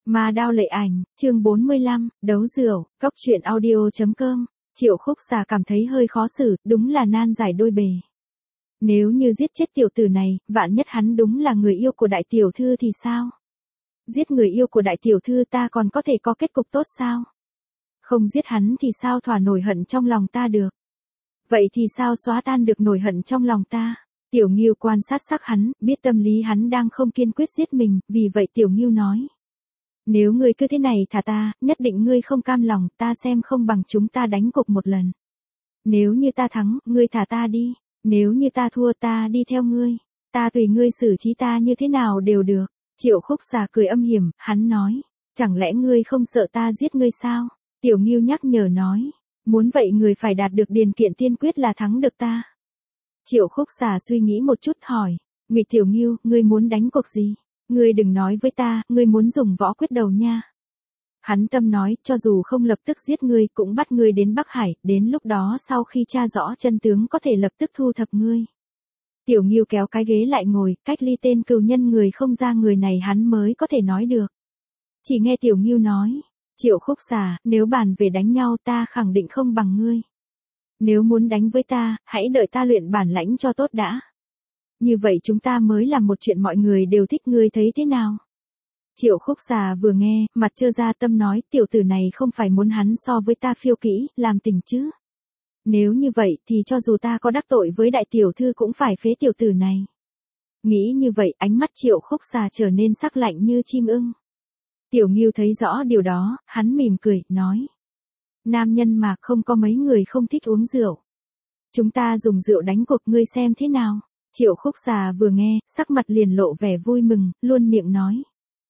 Ma Đao Lệ Ảnh, chương 45, đấu rượu, cốc truyện audio.com. Triệu Khúc Xà cảm thấy hơi khó xử, đúng là nan giải đôi bề. Nếu như giết chết tiểu tử này, vạn nhất hắn đúng là người yêu của đại tiểu thư thì sao? Giết người yêu của đại tiểu thư ta còn có thể có kết cục tốt sao? Không giết hắn thì sao thỏa nổi hận trong lòng ta được? Vậy thì sao xóa tan được nổi hận trong lòng ta? Tiểu Ngưu quan sát sắc hắn, biết tâm lý hắn đang không kiên quyết giết mình, vì vậy Tiểu Ngưu nói. Nếu ngươi cứ thế này thả ta, nhất định ngươi không cam lòng, ta xem không bằng chúng ta đánh cuộc một lần. Nếu như ta thắng, ngươi thả ta đi, nếu như ta thua ta đi theo ngươi, ta tùy ngươi xử trí ta như thế nào đều được. Triệu Khúc Xà cười âm hiểm, hắn nói, chẳng lẽ ngươi không sợ ta giết ngươi sao? Tiểu Ngưu nhắc nhở nói, muốn vậy người phải đạt được điều kiện tiên quyết là thắng được ta. Triệu Khúc Xà suy nghĩ một chút hỏi, Ngụy Tiểu Ngưu, ngươi muốn đánh cuộc gì? Ngươi đừng nói với ta, ngươi muốn dùng võ quyết đầu nha. Hắn tâm nói, cho dù không lập tức giết ngươi cũng bắt ngươi đến Bắc Hải, đến lúc đó sau khi tra rõ chân tướng có thể lập tức thu thập ngươi. Tiểu Ngưu kéo cái ghế lại ngồi, cách ly tên cừu nhân người không ra người này hắn mới có thể nói được. Chỉ nghe Tiểu Ngưu nói, Triệu Khúc Xà, nếu bàn về đánh nhau ta khẳng định không bằng ngươi. Nếu muốn đánh với ta, hãy đợi ta luyện bản lãnh cho tốt đã. Như vậy chúng ta mới làm một chuyện mọi người đều thích, ngươi thấy thế nào? Triệu Khúc Xà vừa nghe, mặt trơ ra tâm nói, tiểu tử này không phải muốn hắn so với ta phiêu kỹ, làm tình chứ. Nếu như vậy thì cho dù ta có đắc tội với đại tiểu thư cũng phải phế tiểu tử này. Nghĩ như vậy ánh mắt Triệu Khúc Xà trở nên sắc lạnh như chim ưng. Tiểu Ngưu thấy rõ điều đó, hắn mỉm cười, nói. Nam nhân mà không có mấy người không thích uống rượu. Chúng ta dùng rượu đánh cuộc, ngươi xem thế nào? Triệu Khúc Xà vừa nghe, sắc mặt liền lộ vẻ vui mừng, luôn miệng nói.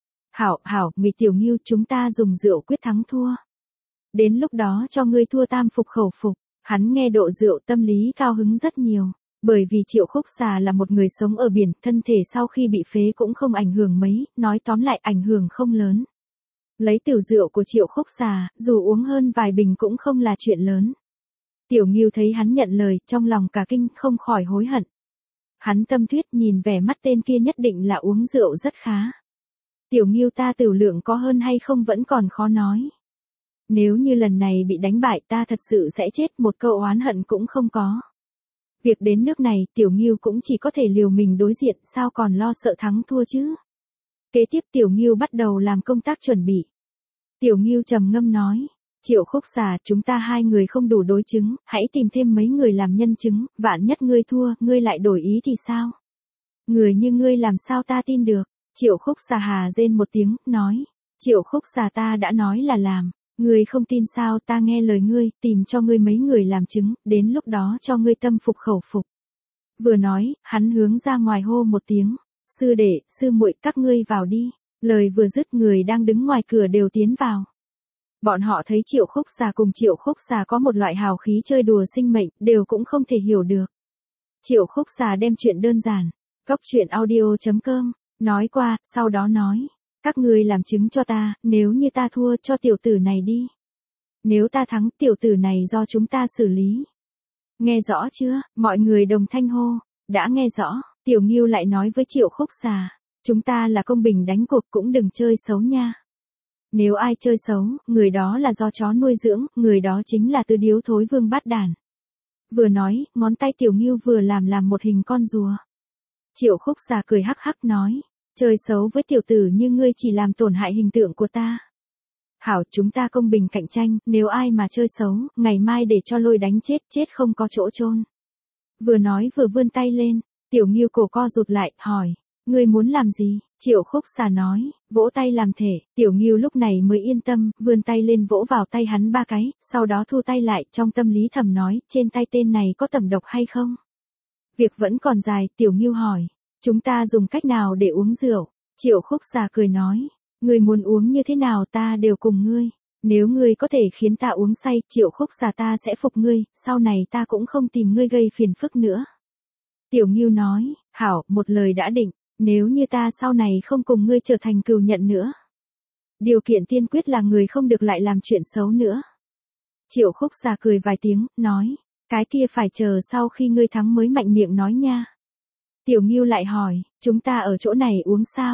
Hảo, Ngụy Tiểu Ngưu, chúng ta dùng rượu quyết thắng thua. Đến lúc đó cho ngươi thua tam phục khẩu phục. Hắn nghe độ rượu tâm lý cao hứng rất nhiều. Bởi vì Triệu Khúc Xà là một người sống ở biển, thân thể sau khi bị phế cũng không ảnh hưởng mấy, nói tóm lại ảnh hưởng không lớn. Lấy tiểu rượu của Triệu Khúc Xà, dù uống hơn vài bình cũng không là chuyện lớn. Tiểu Ngưu thấy hắn nhận lời, trong lòng cả kinh, không khỏi hối hận. Hắn tâm thuyết nhìn vẻ mắt tên kia nhất định là uống rượu rất khá. Tiểu Ngưu, ta tiểu lượng có hơn hay không vẫn còn khó nói. Nếu như lần này bị đánh bại ta thật sự sẽ chết, một câu oán hận cũng không có. Việc đến nước này Tiểu Ngưu cũng chỉ có thể liều mình đối diện, sao còn lo sợ thắng thua chứ. Kế tiếp Tiểu Ngưu bắt đầu làm công tác chuẩn bị. Tiểu Ngưu trầm ngâm nói, Triệu Khúc Xà, chúng ta hai người không đủ đối chứng, hãy tìm thêm mấy người làm nhân chứng, vạn nhất ngươi thua, ngươi lại đổi ý thì sao? Người như ngươi làm sao ta tin được? Triệu Khúc Xà hà rên một tiếng, nói, Triệu Khúc Xà, ta đã nói là làm, ngươi không tin sao? Ta nghe lời ngươi, tìm cho ngươi mấy người làm chứng, đến lúc đó cho ngươi tâm phục khẩu phục. Vừa nói, hắn hướng ra ngoài hô một tiếng, sư đệ, sư muội, các ngươi vào đi. Lời vừa dứt người đang đứng ngoài cửa đều tiến vào. Bọn họ thấy Triệu Khúc Xà cùng Triệu Khúc Xà có một loại hào khí chơi đùa sinh mệnh, đều cũng không thể hiểu được. Triệu Khúc Xà đem chuyện đơn giản, cốc truyện audio.com, nói qua, sau đó nói, các ngươi làm chứng cho ta, nếu như ta thua cho tiểu tử này đi. Nếu ta thắng, tiểu tử này do chúng ta xử lý. Nghe rõ chưa? Mọi người đồng thanh hô, đã nghe rõ. Tiểu Ngưu lại nói với Triệu Khúc Xà, chúng ta là công bình đánh cuộc, cũng đừng chơi xấu nha. Nếu ai chơi xấu, người đó là do chó nuôi dưỡng, người đó chính là Tứ Điếu Thối Vương Bát Đản. Vừa nói, ngón tay Tiểu Ngưu vừa làm một hình con rùa. Triệu Khúc Xà cười hắc hắc nói, chơi xấu với tiểu tử như ngươi chỉ làm tổn hại hình tượng của ta. Hảo, chúng ta công bình cạnh tranh, nếu ai mà chơi xấu, ngày mai để cho lôi đánh chết không có chỗ chôn. Vừa nói vừa vươn tay lên, Tiểu Ngưu cổ co rụt lại, hỏi, ngươi muốn làm gì? Triệu Khúc Xà nói, vỗ tay làm thể. Tiểu Ngưu lúc này mới yên tâm, vươn tay lên vỗ vào tay hắn 3 cái, sau đó thu tay lại, trong tâm lý thầm nói, trên tay tên này có tẩm độc hay không? Việc vẫn còn dài, Tiểu Ngưu hỏi, chúng ta dùng cách nào để uống rượu? Triệu Khúc Xà cười nói, ngươi muốn uống như thế nào ta đều cùng ngươi. Nếu ngươi có thể khiến ta uống say, Triệu Khúc Xà, ta sẽ phục ngươi, sau này ta cũng không tìm ngươi gây phiền phức nữa. Tiểu Ngưu nói, hảo, một lời đã định, nếu như ta sau này không cùng ngươi trở thành cừu nhận nữa. Điều kiện tiên quyết là người không được lại làm chuyện xấu nữa. Triệu Khúc Xà cười vài tiếng, nói, cái kia phải chờ sau khi ngươi thắng mới mạnh miệng nói nha. Tiểu Ngưu lại hỏi, chúng ta ở chỗ này uống sao?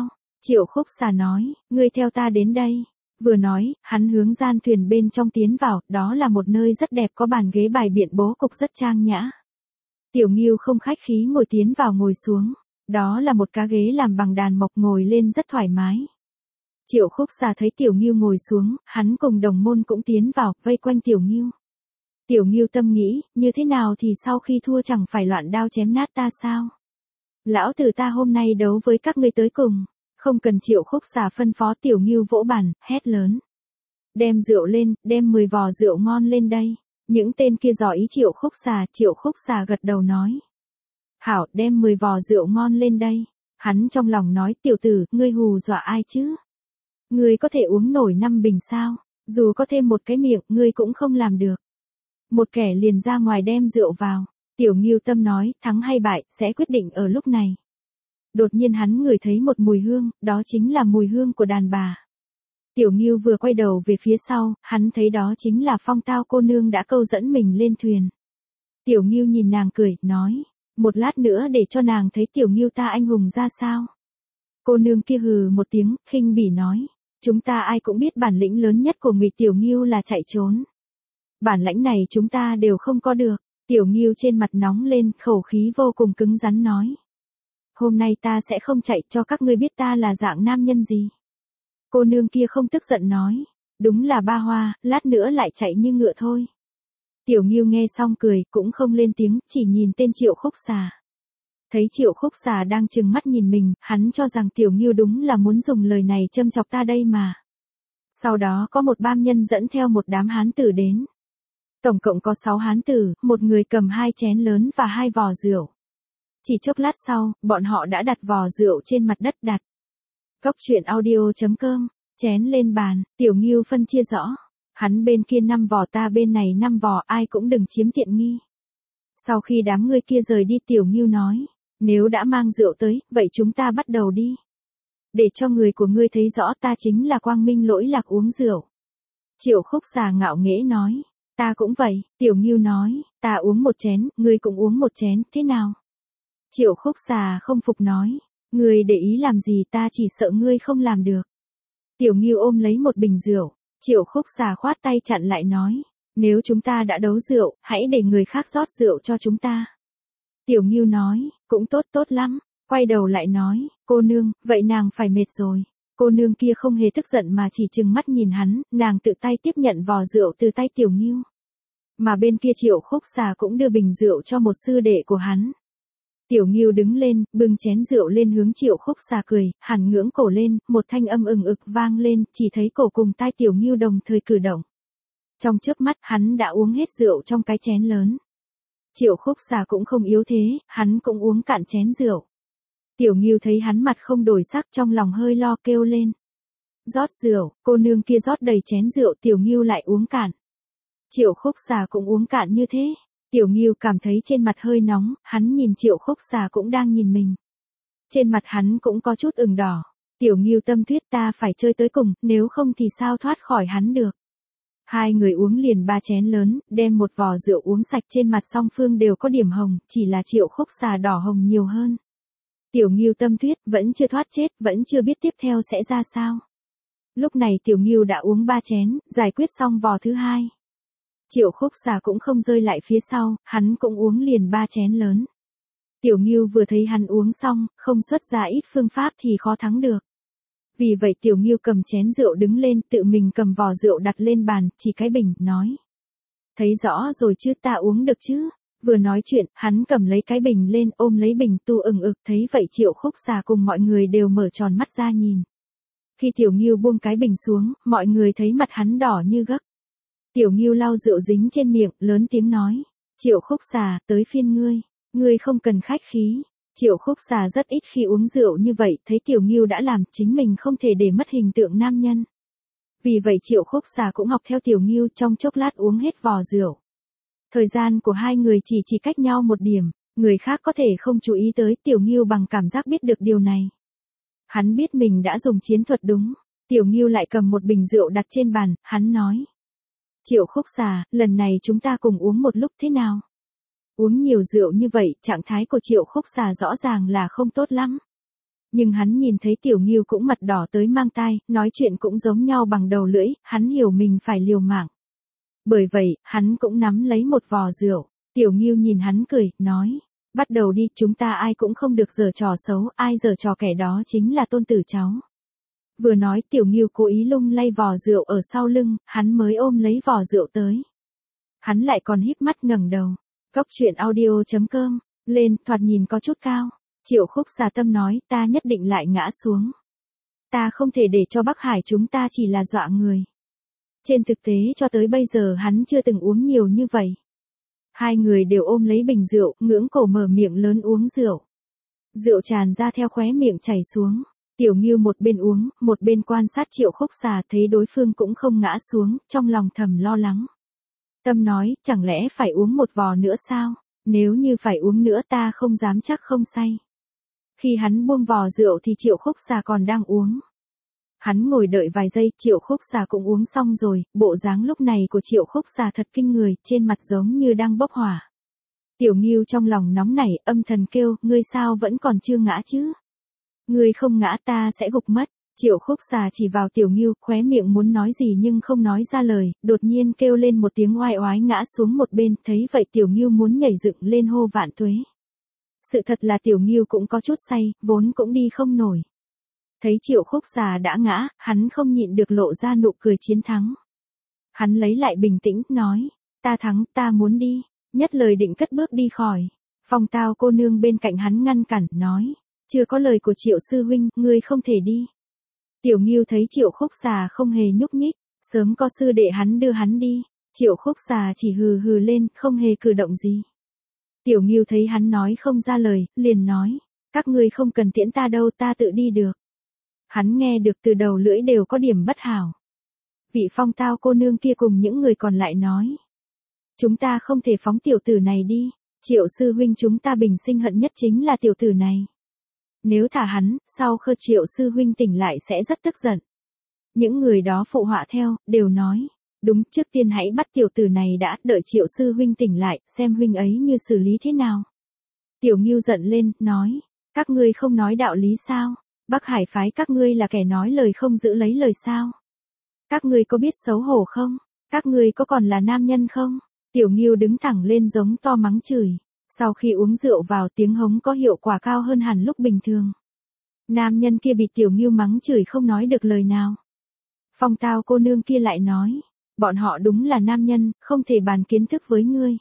Triệu Khúc Xà nói, ngươi theo ta đến đây. Vừa nói, hắn hướng gian thuyền bên trong tiến vào, đó là một nơi rất đẹp có bàn ghế bài biện bố cục rất trang nhã. Tiểu Ngưu không khách khí ngồi tiến vào ngồi xuống. Đó là một cái ghế làm bằng đàn mộc ngồi lên rất thoải mái. Triệu Khúc Xà thấy Tiểu Ngưu ngồi xuống, hắn cùng đồng môn cũng tiến vào, vây quanh Tiểu Ngưu. Tiểu Ngưu tâm nghĩ, như thế nào thì sau khi thua chẳng phải loạn đao chém nát ta sao? Lão tử ta hôm nay đấu với các ngươi tới cùng. Không cần Triệu Khúc Xà phân phó, Tiểu Ngưu vỗ bàn, hét lớn. Đem rượu lên, đem 10 vò rượu ngon lên đây. Những tên kia dò ý Triệu Khúc Xà gật đầu nói. Hảo, đem 10 vò rượu ngon lên đây. Hắn trong lòng nói, tiểu tử, ngươi hù dọa ai chứ? Ngươi có thể uống nổi 5 bình sao? Dù có thêm một cái miệng, ngươi cũng không làm được. Một kẻ liền ra ngoài đem rượu vào. Tiểu Ngưu tâm nói, thắng hay bại, sẽ quyết định ở lúc này. Đột nhiên hắn ngửi thấy một mùi hương, đó chính là mùi hương của đàn bà. Tiểu Ngưu vừa quay đầu về phía sau, hắn thấy đó chính là Phong Tao cô nương đã câu dẫn mình lên thuyền. Tiểu Ngưu nhìn nàng cười, nói, một lát nữa để cho nàng thấy Tiểu Ngưu ta anh hùng ra sao. Cô nương kia hừ một tiếng, khinh bỉ nói, chúng ta ai cũng biết bản lĩnh lớn nhất của Ngụy Tiểu Ngưu là chạy trốn. Bản lãnh này chúng ta đều không có được. Tiểu Ngưu trên mặt nóng lên, khẩu khí vô cùng cứng rắn nói. Hôm nay ta sẽ không chạy, cho các ngươi biết ta là dạng nam nhân gì. Cô nương kia không tức giận nói. Đúng là ba hoa, lát nữa lại chạy như ngựa thôi. Tiểu Ngưu nghe xong cười, cũng không lên tiếng, chỉ nhìn tên Triệu Khúc Xà. Thấy Triệu Khúc Xà đang trừng mắt nhìn mình, hắn cho rằng Tiểu Ngưu đúng là muốn dùng lời này châm chọc ta đây mà. Sau đó có một bam nhân dẫn theo một đám hán tử đến. Tổng cộng có 6 hán tử, một người cầm 2 chén lớn và 2 vò rượu. Chỉ chốc lát sau, bọn họ đã đặt vò rượu trên mặt đất đặt. Cốc truyện audio.com, chén lên bàn, Tiểu Ngưu phân chia rõ. Hắn bên kia 5 vò, ta bên này 5 vò, ai cũng đừng chiếm tiện nghi. Sau khi đám người kia rời đi, Tiểu Ngưu nói, nếu đã mang rượu tới, vậy chúng ta bắt đầu đi. Để cho người của ngươi thấy rõ ta chính là quang minh lỗi lạc uống rượu. Triệu Khúc Xà ngạo nghễ nói. Ta cũng vậy, Tiểu Ngưu nói, ta uống một chén, ngươi cũng uống một chén, thế nào? Triệu Khúc Xà không phục nói, ngươi để ý làm gì, ta chỉ sợ ngươi không làm được. Tiểu Ngưu ôm lấy một bình rượu, Triệu Khúc Xà khoát tay chặn lại nói, nếu chúng ta đã đấu rượu, hãy để người khác rót rượu cho chúng ta. Tiểu Ngưu nói, cũng tốt, tốt lắm, quay đầu lại nói, cô nương, vậy nàng phải mệt rồi. Cô nương kia không hề tức giận mà chỉ trừng mắt nhìn hắn, nàng tự tay tiếp nhận vò rượu từ tay Tiểu Ngưu. Mà bên kia Triệu Khúc Xà cũng đưa bình rượu cho một sư đệ của hắn. Tiểu Ngưu đứng lên, bưng chén rượu lên hướng Triệu Khúc Xà cười, hẳn ngưỡng cổ lên, một thanh âm ừng ực vang lên, chỉ thấy cổ cùng tai Tiểu Ngưu đồng thời cử động. Trong chớp mắt hắn đã uống hết rượu trong cái chén lớn. Triệu Khúc Xà cũng không yếu thế, hắn cũng uống cạn chén rượu. Tiểu Ngưu thấy hắn mặt không đổi sắc, trong lòng hơi lo, kêu lên. Rót rượu, cô nương kia rót đầy chén rượu, Tiểu Ngưu lại uống cạn. Triệu Khúc Xà cũng uống cạn như thế. Tiểu Ngưu cảm thấy trên mặt hơi nóng, hắn nhìn Triệu Khúc Xà cũng đang nhìn mình. Trên mặt hắn cũng có chút ửng đỏ. Tiểu Ngưu tâm thuyết, ta phải chơi tới cùng, nếu không thì sao thoát khỏi hắn được. Hai người uống liền 3 chén lớn, đem một vò rượu uống sạch, trên mặt song phương đều có điểm hồng, chỉ là Triệu Khúc Xà đỏ hồng nhiều hơn. Tiểu Ngưu tâm thuyết, vẫn chưa thoát chết, vẫn chưa biết tiếp theo sẽ ra sao. Lúc này Tiểu Ngưu đã uống 3 chén, giải quyết xong vò thứ 2. Triệu Khúc Xà cũng không rơi lại phía sau, hắn cũng uống liền 3 chén lớn. Tiểu Ngưu vừa thấy hắn uống xong, không xuất ra ít phương pháp thì khó thắng được. Vì vậy Tiểu Ngưu cầm chén rượu đứng lên, tự mình cầm vò rượu đặt lên bàn, chỉ cái bình, nói. Thấy rõ rồi chứ, ta uống được chứ. Vừa nói chuyện, hắn cầm lấy cái bình lên, ôm lấy bình tu ừng ực, thấy vậy Triệu Khúc Xà cùng mọi người đều mở tròn mắt ra nhìn. Khi Tiểu Ngưu buông cái bình xuống, mọi người thấy mặt hắn đỏ như gấc. Tiểu Ngưu lau rượu dính trên miệng, lớn tiếng nói. Triệu Khúc Xà, tới phiên ngươi. Ngươi không cần khách khí. Triệu Khúc Xà rất ít khi uống rượu như vậy, thấy Tiểu Ngưu đã làm, chính mình không thể để mất hình tượng nam nhân. Vì vậy Triệu Khúc Xà cũng học theo Tiểu Ngưu, trong chốc lát uống hết vò rượu. Thời gian của hai người chỉ cách nhau một điểm, người khác có thể không chú ý tới, Tiểu Ngưu bằng cảm giác biết được điều này. Hắn biết mình đã dùng chiến thuật đúng. Tiểu Ngưu lại cầm một bình rượu đặt trên bàn, hắn nói. Triệu Khúc Xà, lần này chúng ta cùng uống một lúc thế nào? Uống nhiều rượu như vậy, trạng thái của Triệu Khúc Xà rõ ràng là không tốt lắm. Nhưng hắn nhìn thấy Tiểu Ngưu cũng mặt đỏ tới mang tai, nói chuyện cũng giống nhau bằng đầu lưỡi, hắn hiểu mình phải liều mạng. Bởi vậy, hắn cũng nắm lấy một vò rượu. Tiểu Ngưu nhìn hắn cười, nói, bắt đầu đi, chúng ta ai cũng không được giở trò xấu, ai giở trò kẻ đó chính là tôn tử cháu. Vừa nói Tiểu Ngưu cố ý lung lay vò rượu ở sau lưng, hắn mới ôm lấy vò rượu tới. Hắn lại còn híp mắt ngẩng đầu. Cốc truyện audio.com, lên, thoạt nhìn có chút cao. Triệu Khúc xà tâm nói, ta nhất định lại ngã xuống. Ta không thể để cho Bắc Hải chúng ta chỉ là dọa người. Trên thực tế cho tới bây giờ hắn chưa từng uống nhiều như vậy. Hai người đều ôm lấy bình rượu, ngưỡng cổ mở miệng lớn uống rượu. Rượu tràn ra theo khóe miệng chảy xuống. Tiểu Ngưu một bên uống, một bên quan sát Triệu Khúc xà, thấy đối phương cũng không ngã xuống, trong lòng thầm lo lắng. Tâm nói, chẳng lẽ phải uống một vò nữa sao? Nếu như phải uống nữa ta không dám chắc không say. Khi hắn buông vò rượu thì Triệu Khúc xà còn đang uống. Hắn ngồi đợi vài giây, Triệu Khúc xà cũng uống xong rồi, bộ dáng lúc này của Triệu Khúc xà thật kinh người, trên mặt giống như đang bốc hỏa. Tiểu Ngưu trong lòng nóng nảy, âm thầm kêu, ngươi sao vẫn còn chưa ngã chứ? Ngươi không ngã ta sẽ gục mất. Triệu Khúc xà chỉ vào Tiểu Ngưu, khóe miệng muốn nói gì nhưng không nói ra lời, đột nhiên kêu lên một tiếng oai oái ngã xuống một bên, thấy vậy Tiểu Ngưu muốn nhảy dựng lên hô vạn tuế. Sự thật là Tiểu Ngưu cũng có chút say, vốn cũng đi không nổi. Thấy Triệu Khúc xà đã ngã, hắn không nhịn được lộ ra nụ cười chiến thắng. Hắn lấy lại bình tĩnh, nói, ta thắng, ta muốn đi, nhất lời định cất bước đi khỏi. Phong Tao cô nương bên cạnh hắn ngăn cản, nói, chưa có lời của Triệu sư huynh, ngươi không thể đi. Tiểu Ngưu thấy Triệu Khúc xà không hề nhúc nhích, sớm có sư đệ hắn đưa hắn đi. Triệu Khúc xà chỉ hừ hừ lên, không hề cử động gì. Tiểu Ngưu thấy hắn nói không ra lời, liền nói, các ngươi không cần tiễn ta đâu, ta tự đi được. Hắn nghe được từ đầu lưỡi đều có điểm bất hảo. Vị Phong Tao cô nương kia cùng những người còn lại nói, chúng ta không thể phóng tiểu tử này đi, Triệu sư huynh chúng ta bình sinh hận nhất chính là tiểu tử này. Nếu thả hắn, sau khi Triệu sư huynh tỉnh lại sẽ rất tức giận. Những người đó phụ họa theo, đều nói, đúng, trước tiên hãy bắt tiểu tử này đã, đợi Triệu sư huynh tỉnh lại, xem huynh ấy như xử lý thế nào. Tiểu Ngưu giận lên, nói, các ngươi không nói đạo lý sao? Bắc Hải phái các ngươi là kẻ nói lời không giữ lấy lời sao? Các ngươi có biết xấu hổ không? Các ngươi có còn là nam nhân không? Tiểu Ngưu đứng thẳng lên giống to mắng chửi. Sau khi uống rượu vào tiếng hống có hiệu quả cao hơn hẳn lúc bình thường. Nam nhân kia bị Tiểu Ngưu mắng chửi không nói được lời nào. Phong Tao cô nương kia lại nói, bọn họ đúng là nam nhân, không thể bàn kiến thức với ngươi.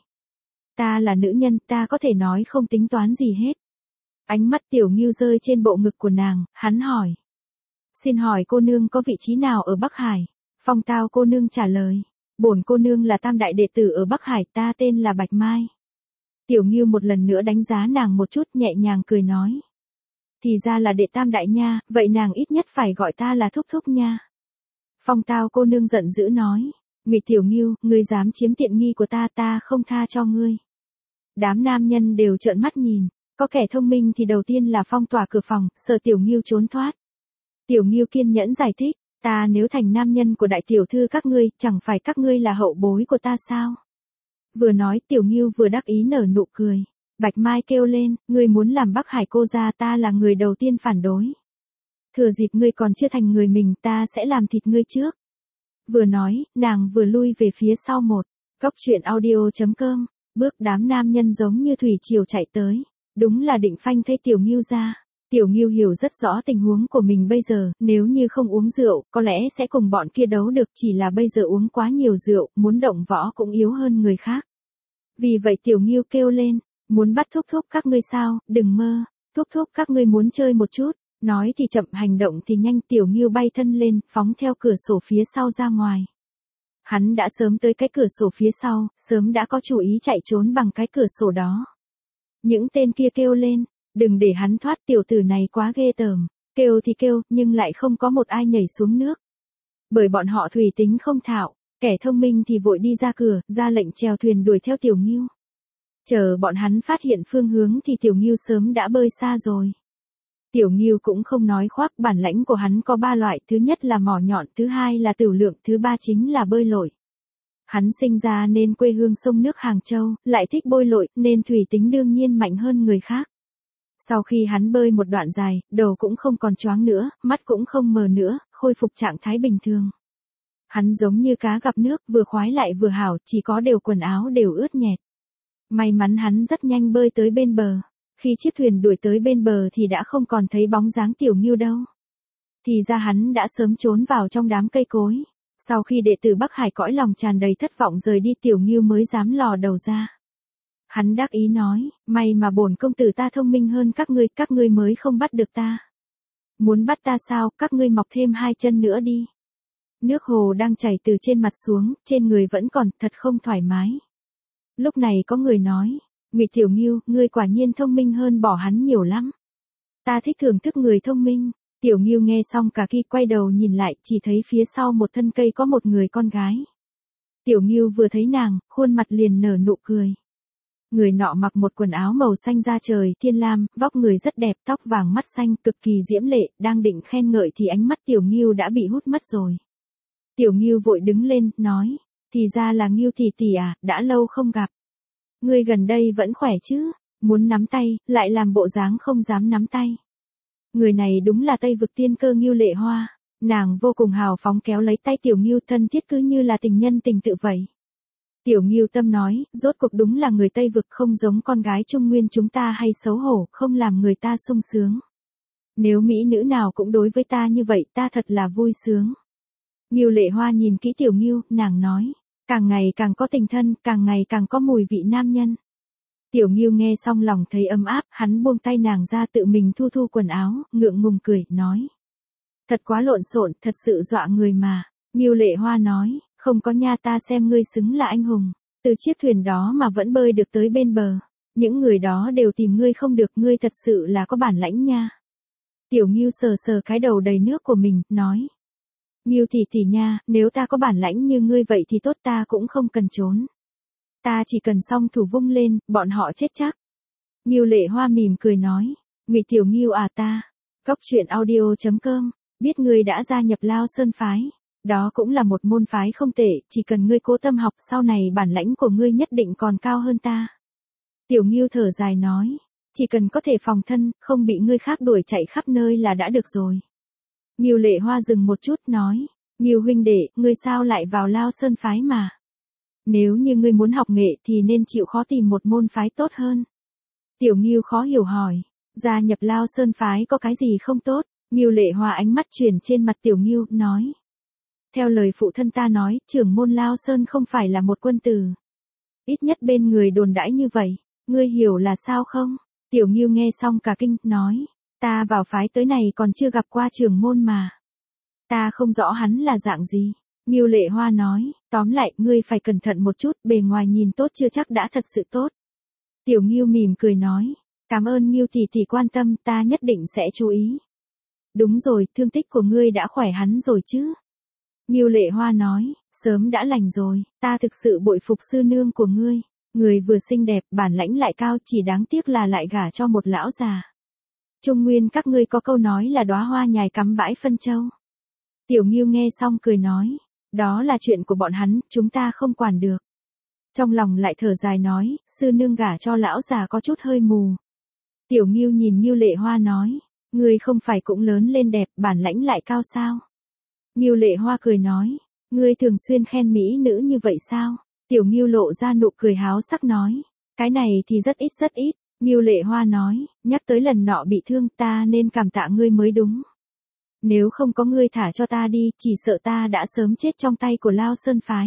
Ta là nữ nhân, ta có thể nói không tính toán gì hết. Ánh mắt Tiểu Ngưu rơi trên bộ ngực của nàng, hắn hỏi. Xin hỏi cô nương có vị trí nào ở Bắc Hải? Phong Tao cô nương trả lời, bổn cô nương là tam đại đệ tử ở Bắc Hải, ta tên là Bạch Mai. Tiểu Ngưu một lần nữa đánh giá nàng một chút, nhẹ nhàng cười nói. Thì ra là đệ tam đại nha, vậy nàng ít nhất phải gọi ta là thúc thúc nha. Phong Tao cô nương giận dữ nói, Ngụy Tiểu Ngưu, ngươi dám chiếm tiện nghi của ta, ta không tha cho ngươi. Đám nam nhân đều trợn mắt nhìn, có kẻ thông minh thì đầu tiên là phong tỏa cửa phòng, sợ Tiểu Ngưu trốn thoát. Tiểu Ngưu kiên nhẫn giải thích, ta nếu thành nam nhân của đại tiểu thư các ngươi, chẳng phải các ngươi là hậu bối của ta sao? Vừa nói Tiểu Ngưu vừa đắc ý nở nụ cười. Bạch Mai kêu lên, ngươi muốn làm Bắc Hải cô gia, ta là người đầu tiên phản đối. Thừa dịp ngươi còn chưa thành người mình, ta sẽ làm thịt ngươi trước. Vừa nói, nàng vừa lui về phía sau một. Cốc truyện audio.com, bước đám nam nhân giống như thủy triều chạy tới. Đúng là định phanh thấy Tiểu Ngưu ra. Tiểu Ngưu hiểu rất rõ tình huống của mình bây giờ, nếu như không uống rượu, có lẽ sẽ cùng bọn kia đấu được, chỉ là bây giờ uống quá nhiều rượu, muốn động võ cũng yếu hơn người khác. Vì vậy Tiểu Ngưu kêu lên, muốn bắt thúc thúc các ngươi sao, đừng mơ, thúc thúc các ngươi muốn chơi một chút, nói thì chậm hành động thì nhanh. Tiểu Ngưu bay thân lên, phóng theo cửa sổ phía sau ra ngoài. Hắn đã sớm tới cái cửa sổ phía sau, sớm đã có chủ ý chạy trốn bằng cái cửa sổ đó. Những tên kia kêu lên, đừng để hắn thoát, tiểu tử này quá ghê tởm. Kêu thì kêu, nhưng lại không có một ai nhảy xuống nước. Bởi bọn họ thủy tính không thạo, kẻ thông minh thì vội đi ra cửa, ra lệnh chèo thuyền đuổi theo Tiểu Ngưu. Chờ bọn hắn phát hiện phương hướng thì Tiểu Ngưu sớm đã bơi xa rồi. Tiểu Ngưu cũng không nói khoác, bản lãnh của hắn có 3 loại, thứ nhất là mỏ nhọn, thứ hai là tửu lượng, thứ ba chính là bơi lội. Hắn sinh ra nên quê hương sông nước Hàng Châu, lại thích bơi lội, nên thủy tính đương nhiên mạnh hơn người khác. Sau khi hắn bơi một đoạn dài, đầu cũng không còn choáng nữa, mắt cũng không mờ nữa, khôi phục trạng thái bình thường. Hắn giống như cá gặp nước, vừa khoái lại vừa hảo, chỉ có đều quần áo đều ướt nhẹp. May mắn hắn rất nhanh bơi tới bên bờ. Khi chiếc thuyền đuổi tới bên bờ thì đã không còn thấy bóng dáng Tiểu Ngưu đâu. Thì ra hắn đã sớm trốn vào trong đám cây cối. Sau khi đệ tử Bắc Hải cõi lòng tràn đầy thất vọng rời đi, Tiểu Ngưu mới dám lò đầu ra. Hắn đắc ý nói, may mà bổn công tử ta thông minh hơn các ngươi mới không bắt được ta. Muốn bắt ta sao, các ngươi mọc thêm 2 chân nữa đi. Nước hồ đang chảy từ trên mặt xuống, trên người vẫn còn, thật không thoải mái. Lúc này có người nói, Ngụy Tiểu Ngưu, ngươi quả nhiên thông minh hơn bỏ hắn nhiều lắm. Ta thích thưởng thức người thông minh. Tiểu Ngưu nghe xong cả khi quay đầu nhìn lại, chỉ thấy phía sau một thân cây có một người con gái. Tiểu Ngưu vừa thấy nàng, khuôn mặt liền nở nụ cười. Người nọ mặc một quần áo màu xanh da trời, thiên lam, vóc người rất đẹp, tóc vàng mắt xanh, cực kỳ diễm lệ, đang định khen ngợi thì ánh mắt Tiểu Ngưu đã bị hút mất rồi. Tiểu Ngưu vội đứng lên, nói, thì ra là Ngưu tỷ tỷ à, đã lâu không gặp. Ngươi gần đây vẫn khỏe chứ, muốn nắm tay, lại làm bộ dáng không dám nắm tay. Người này đúng là Tây Vực tiên cơ Ngưu Lệ Hoa, nàng vô cùng hào phóng kéo lấy tay Tiểu Ngưu, thân thiết cứ như là tình nhân tình tự vậy. Tiểu Ngưu tâm nói, rốt cuộc đúng là người Tây Vực, không giống con gái Trung Nguyên chúng ta hay xấu hổ, không làm người ta sung sướng. Nếu mỹ nữ nào cũng đối với ta như vậy, ta thật là vui sướng. Ngưu Lệ Hoa nhìn kỹ Tiểu Ngưu, nàng nói, càng ngày càng có tình thân, càng ngày càng có mùi vị nam nhân. Tiểu Ngưu nghe xong lòng thấy ấm áp, hắn buông tay nàng ra, tự mình thu thu quần áo, ngượng ngùng cười, nói. Thật quá lộn xộn, thật sự dọa người mà. Ngưu Lệ Hoa nói, không có nha, ta xem ngươi xứng là anh hùng. Từ chiếc thuyền đó mà vẫn bơi được tới bên bờ. Những người đó đều tìm ngươi không được, ngươi thật sự là có bản lãnh nha. Tiểu Ngưu sờ sờ cái đầu đầy nước của mình, nói. Ngưu tỷ tỷ nha, nếu ta có bản lãnh như ngươi vậy thì tốt, ta cũng không cần trốn. Ta chỉ cần song thủ vung lên, bọn họ chết chắc. Ngưu Lệ Hoa mỉm cười nói, Ngụy Tiểu Ngưu à ta. Cốc truyện audio.com, biết ngươi đã gia nhập Lao Sơn phái. Đó cũng là một môn phái không tệ, chỉ cần ngươi cố tâm học, sau này bản lãnh của ngươi nhất định còn cao hơn ta. Tiểu Ngưu thở dài nói, chỉ cần có thể phòng thân, không bị ngươi khác đuổi chạy khắp nơi là đã được rồi. Ngưu Lệ Hoa dừng một chút, nói, Ngưu huynh đệ, ngươi sao lại vào Lao Sơn phái mà? Nếu như ngươi muốn học nghệ thì nên chịu khó tìm một môn phái tốt hơn. Tiểu Ngưu khó hiểu hỏi, gia nhập Lao Sơn phái có cái gì không tốt? Ngưu Lệ Hoa ánh mắt chuyển trên mặt Tiểu Ngưu, nói. Theo lời phụ thân ta nói, trưởng môn Lao Sơn không phải là một quân tử. Ít nhất bên người đồn đãi như vậy, ngươi hiểu là sao không? Tiểu Ngưu nghe xong cả kinh, nói. Ta vào phái tới này còn chưa gặp qua trưởng môn mà. Ta không rõ hắn là dạng gì. Ngưu Lệ Hoa nói, tóm lại, ngươi phải cẩn thận một chút, bề ngoài nhìn tốt chưa chắc đã thật sự tốt. Tiểu Ngưu mỉm cười nói, cảm ơn Ngưu tỷ tỷ quan tâm, ta nhất định sẽ chú ý. Đúng rồi, thương tích của ngươi đã khỏe hắn rồi chứ? Ngưu Lệ Hoa nói, sớm đã lành rồi, ta thực sự bội phục sư nương của ngươi. Người vừa xinh đẹp, bản lãnh lại cao, chỉ đáng tiếc là lại gả cho một lão già. Trung Nguyên các ngươi có câu nói là đóa hoa nhài cắm bãi phân châu. Tiểu Ngưu nghe xong cười nói, đó là chuyện của bọn hắn, chúng ta không quản được. Trong lòng lại thở dài nói, sư nương gả cho lão già có chút hơi mù. Tiểu Ngưu nhìn Ngưu Lệ Hoa nói, ngươi không phải cũng lớn lên đẹp, bản lãnh lại cao sao? Ngưu Lệ Hoa cười nói, ngươi thường xuyên khen mỹ nữ như vậy sao? Tiểu Ngưu lộ ra nụ cười háo sắc nói, cái này thì rất ít rất ít. Ngưu Lệ Hoa nói, nhắc tới lần nọ bị thương, ta nên cảm tạ ngươi mới đúng. Nếu không có ngươi thả cho ta đi, chỉ sợ ta đã sớm chết trong tay của Lao Sơn phái.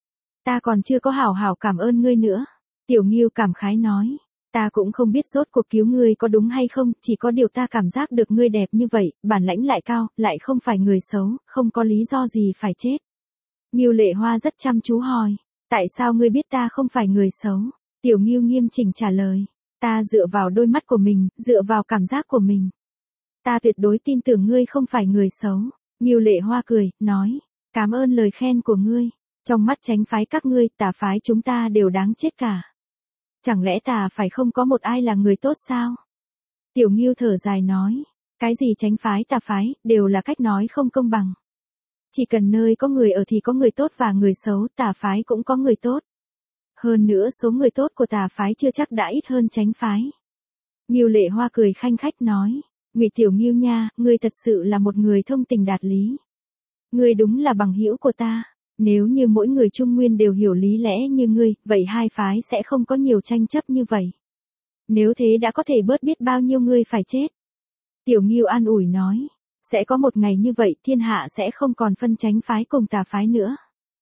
Ta còn chưa có hảo hảo cảm ơn ngươi nữa. Tiểu Ngưu cảm khái nói, ta cũng không biết rốt cuộc cứu ngươi có đúng hay không, chỉ có điều ta cảm giác được ngươi đẹp như vậy, bản lãnh lại cao, lại không phải người xấu, không có lý do gì phải chết. Ngưu Lệ Hoa rất chăm chú hỏi, tại sao ngươi biết ta không phải người xấu? Tiểu Ngưu nghiêm chỉnh trả lời, ta dựa vào đôi mắt của mình, dựa vào cảm giác của mình. Ta tuyệt đối tin tưởng ngươi không phải người xấu. Ngưu Lệ Hoa cười, nói, cảm ơn lời khen của ngươi. Trong mắt chánh phái các ngươi, tà phái chúng ta đều đáng chết cả. Chẳng lẽ tà phải không có một ai là người tốt sao? Tiểu Ngưu thở dài nói, cái gì chánh phái tà phái, đều là cách nói không công bằng. Chỉ cần nơi có người ở thì có người tốt và người xấu, tà phái cũng có người tốt. Hơn nữa số người tốt của tà phái chưa chắc đã ít hơn chánh phái. Ngưu Lệ Hoa cười khanh khách nói, Ngụy Tiểu Ngưu nha, ngươi thật sự là một người thông tình đạt lý. Ngươi đúng là bằng hữu của ta. Nếu như mỗi người Trung Nguyên đều hiểu lý lẽ như ngươi, vậy hai phái sẽ không có nhiều tranh chấp như vậy. Nếu thế đã có thể bớt biết bao nhiêu ngươi phải chết. Tiểu Ngưu an ủi nói, sẽ có một ngày như vậy thiên hạ sẽ không còn phân chánh phái cùng tà phái nữa.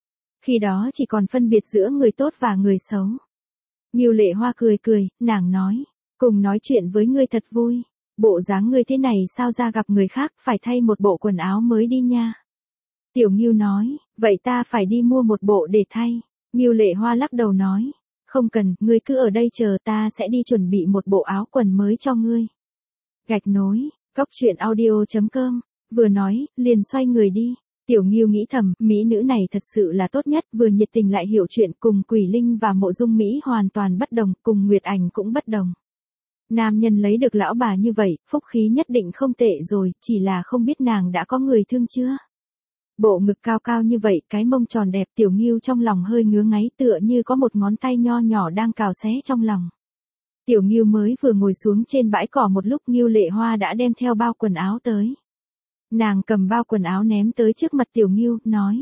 Khi đó chỉ còn phân biệt giữa người tốt và người xấu. Ngưu Lệ Hoa cười cười, nàng nói, cùng nói chuyện với ngươi thật vui. Bộ dáng ngươi thế này sao ra gặp người khác phải thay một bộ quần áo mới đi nha. Tiểu Ngưu nói, vậy ta phải đi mua một bộ để thay. Ngưu Lệ Hoa lắc đầu nói, không cần, ngươi cứ ở đây chờ ta sẽ đi chuẩn bị một bộ áo quần mới cho ngươi. Gạch nối, coctruyện.audio.com, vừa nói, liền xoay người đi. Tiểu Ngưu nghĩ thầm, mỹ nữ này thật sự là tốt nhất, vừa nhiệt tình lại hiểu chuyện, cùng Quỷ Linh và Mộ Dung Mỹ hoàn toàn bất đồng, cùng Nguyệt Ảnh cũng bất đồng. Nam nhân lấy được lão bà như vậy, phúc khí nhất định không tệ rồi, chỉ là không biết nàng đã có người thương chưa. Bộ ngực cao cao như vậy, cái mông tròn đẹp, Tiểu Ngưu trong lòng hơi ngứa ngáy tựa như có một ngón tay nho nhỏ đang cào xé trong lòng. Tiểu Ngưu mới vừa ngồi xuống trên bãi cỏ một lúc Ngưu Lệ Hoa đã đem theo bao quần áo tới. Nàng cầm bao quần áo ném tới trước mặt Tiểu Ngưu, nói.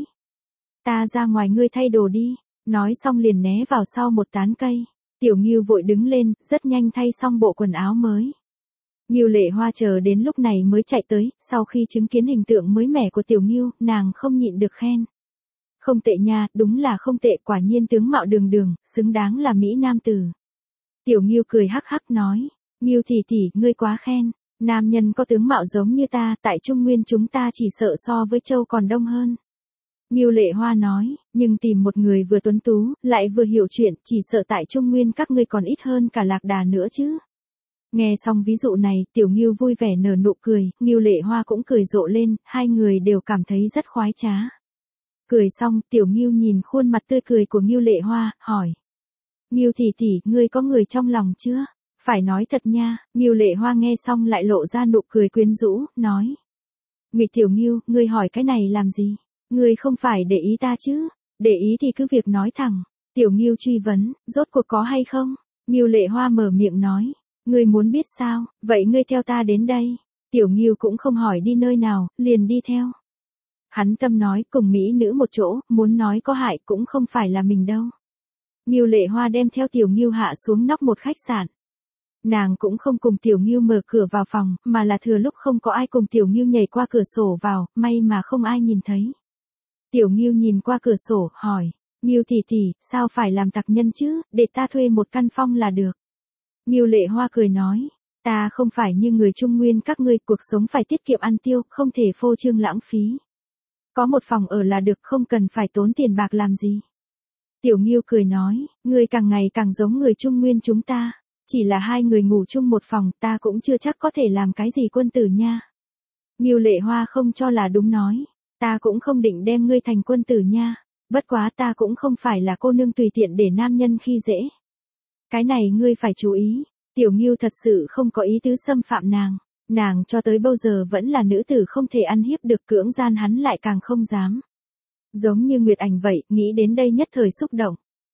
Ta ra ngoài ngươi thay đồ đi, nói xong liền né vào sau một tán cây. Tiểu Ngưu vội đứng lên, rất nhanh thay xong bộ quần áo mới. Ngưu Lệ Hoa chờ đến lúc này mới chạy tới, sau khi chứng kiến hình tượng mới mẻ của Tiểu Ngưu, nàng không nhịn được khen. Không tệ nha, đúng là không tệ, quả nhiên tướng mạo đường đường, xứng đáng là mỹ nam tử. Tiểu Ngưu cười hắc hắc nói, Ngưu tỷ tỷ, ngươi quá khen, nam nhân có tướng mạo giống như ta, tại Trung Nguyên chúng ta chỉ sợ so với châu còn đông hơn. Ngưu Lệ Hoa nói, nhưng tìm một người vừa tuấn tú, lại vừa hiểu chuyện, chỉ sợ tại Trung Nguyên các ngươi còn ít hơn cả Lạc Đà nữa chứ. Nghe xong ví dụ này, Tiểu Ngưu vui vẻ nở nụ cười, Ngưu Lệ Hoa cũng cười rộ lên, hai người đều cảm thấy rất khoái trá. Cười xong, Tiểu Ngưu nhìn khuôn mặt tươi cười của Ngưu Lệ Hoa, hỏi. Ngưu tỷ tỷ, ngươi có người trong lòng chưa? Phải nói thật nha. Ngưu Lệ Hoa nghe xong lại lộ ra nụ cười quyến rũ, nói. Ngụy Tiểu Ngưu, ngươi hỏi cái này làm gì? Ngươi không phải để ý ta chứ? Để ý thì cứ việc nói thẳng. Tiểu Ngưu truy vấn, rốt cuộc có hay không? Ngưu Lệ Hoa mở miệng nói. Ngươi muốn biết sao? Vậy ngươi theo ta đến đây. Tiểu Ngưu cũng không hỏi đi nơi nào, liền đi theo. Hắn tâm nói cùng mỹ nữ một chỗ, muốn nói có hại cũng không phải là mình đâu. Ngưu Lệ Hoa đem theo Tiểu Ngưu hạ xuống nóc một khách sạn. Nàng cũng không cùng Tiểu Ngưu mở cửa vào phòng, mà là thừa lúc không có ai cùng Tiểu Ngưu nhảy qua cửa sổ vào, may mà không ai nhìn thấy. Tiểu Ngưu nhìn qua cửa sổ, hỏi, Ngưu tỷ tỷ, sao phải làm tặc nhân chứ, để ta thuê một căn phòng là được. Ngưu Lệ Hoa cười nói, ta không phải như người Trung Nguyên các ngươi, cuộc sống phải tiết kiệm ăn tiêu, không thể phô trương lãng phí. Có một phòng ở là được, không cần phải tốn tiền bạc làm gì. Tiểu Ngưu cười nói, ngươi càng ngày càng giống người Trung Nguyên chúng ta, chỉ là hai người ngủ chung một phòng, ta cũng chưa chắc có thể làm cái gì quân tử nha. Ngưu Lệ Hoa không cho là đúng nói, ta cũng không định đem ngươi thành quân tử nha, bất quá ta cũng không phải là cô nương tùy tiện để nam nhân khi dễ. Cái này ngươi phải chú ý, Tiểu Ngưu thật sự không có ý tứ xâm phạm nàng cho tới bây giờ vẫn là nữ tử không thể ăn hiếp được, cưỡng gian hắn lại càng không dám. Giống như Nguyệt Ảnh vậy, nghĩ đến đây nhất thời xúc động.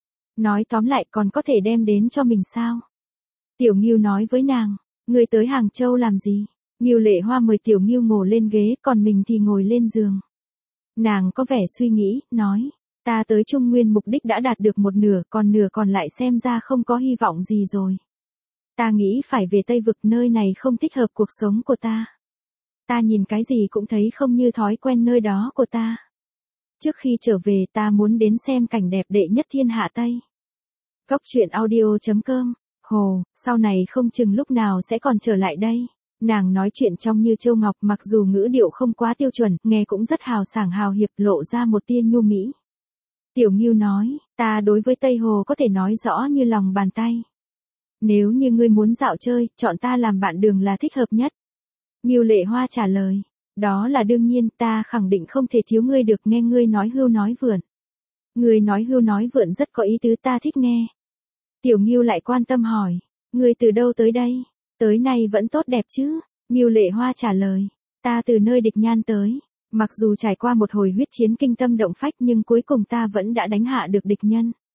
Nói tóm lại còn có thể đem đến cho mình sao? Tiểu Ngưu nói với nàng, ngươi tới Hàng Châu làm gì? Ngưu Lệ Hoa mời Tiểu Ngưu ngồi lên ghế, còn mình thì ngồi lên giường. Nàng có vẻ suy nghĩ, nói, ta tới Trung Nguyên mục đích đã đạt được một nửa, còn nửa còn lại xem ra không có hy vọng gì rồi. Ta nghĩ phải về Tây Vực, nơi này không thích hợp cuộc sống của ta. Ta nhìn cái gì cũng thấy không như thói quen nơi đó của ta. Trước khi trở về ta muốn đến xem cảnh đẹp đệ nhất thiên hạ Tây. Coctruyện.audio.com. Hồ, sau này không chừng lúc nào sẽ còn trở lại đây. Nàng nói chuyện trong như châu ngọc, mặc dù ngữ điệu không quá tiêu chuẩn, nghe cũng rất hào sảng hào hiệp, lộ ra một tia nhu mỹ. Tiểu Ngưu nói, ta đối với Tây Hồ có thể nói rõ như lòng bàn tay. Nếu như ngươi muốn dạo chơi, chọn ta làm bạn đường là thích hợp nhất. Ngưu Lệ Hoa trả lời, đó là đương nhiên, ta khẳng định không thể thiếu ngươi được, nghe ngươi nói hưu nói vượn. Ngươi nói hưu nói vượn rất có ý tứ, ta thích nghe. Tiểu Ngưu lại quan tâm hỏi, ngươi từ đâu tới đây? Tới nay vẫn tốt đẹp chứ? Ngưu Lệ Hoa trả lời, ta từ nơi địch nhan tới. Mặc dù trải qua một hồi huyết chiến kinh tâm động phách nhưng cuối cùng ta vẫn đã đánh hạ được địch nhân.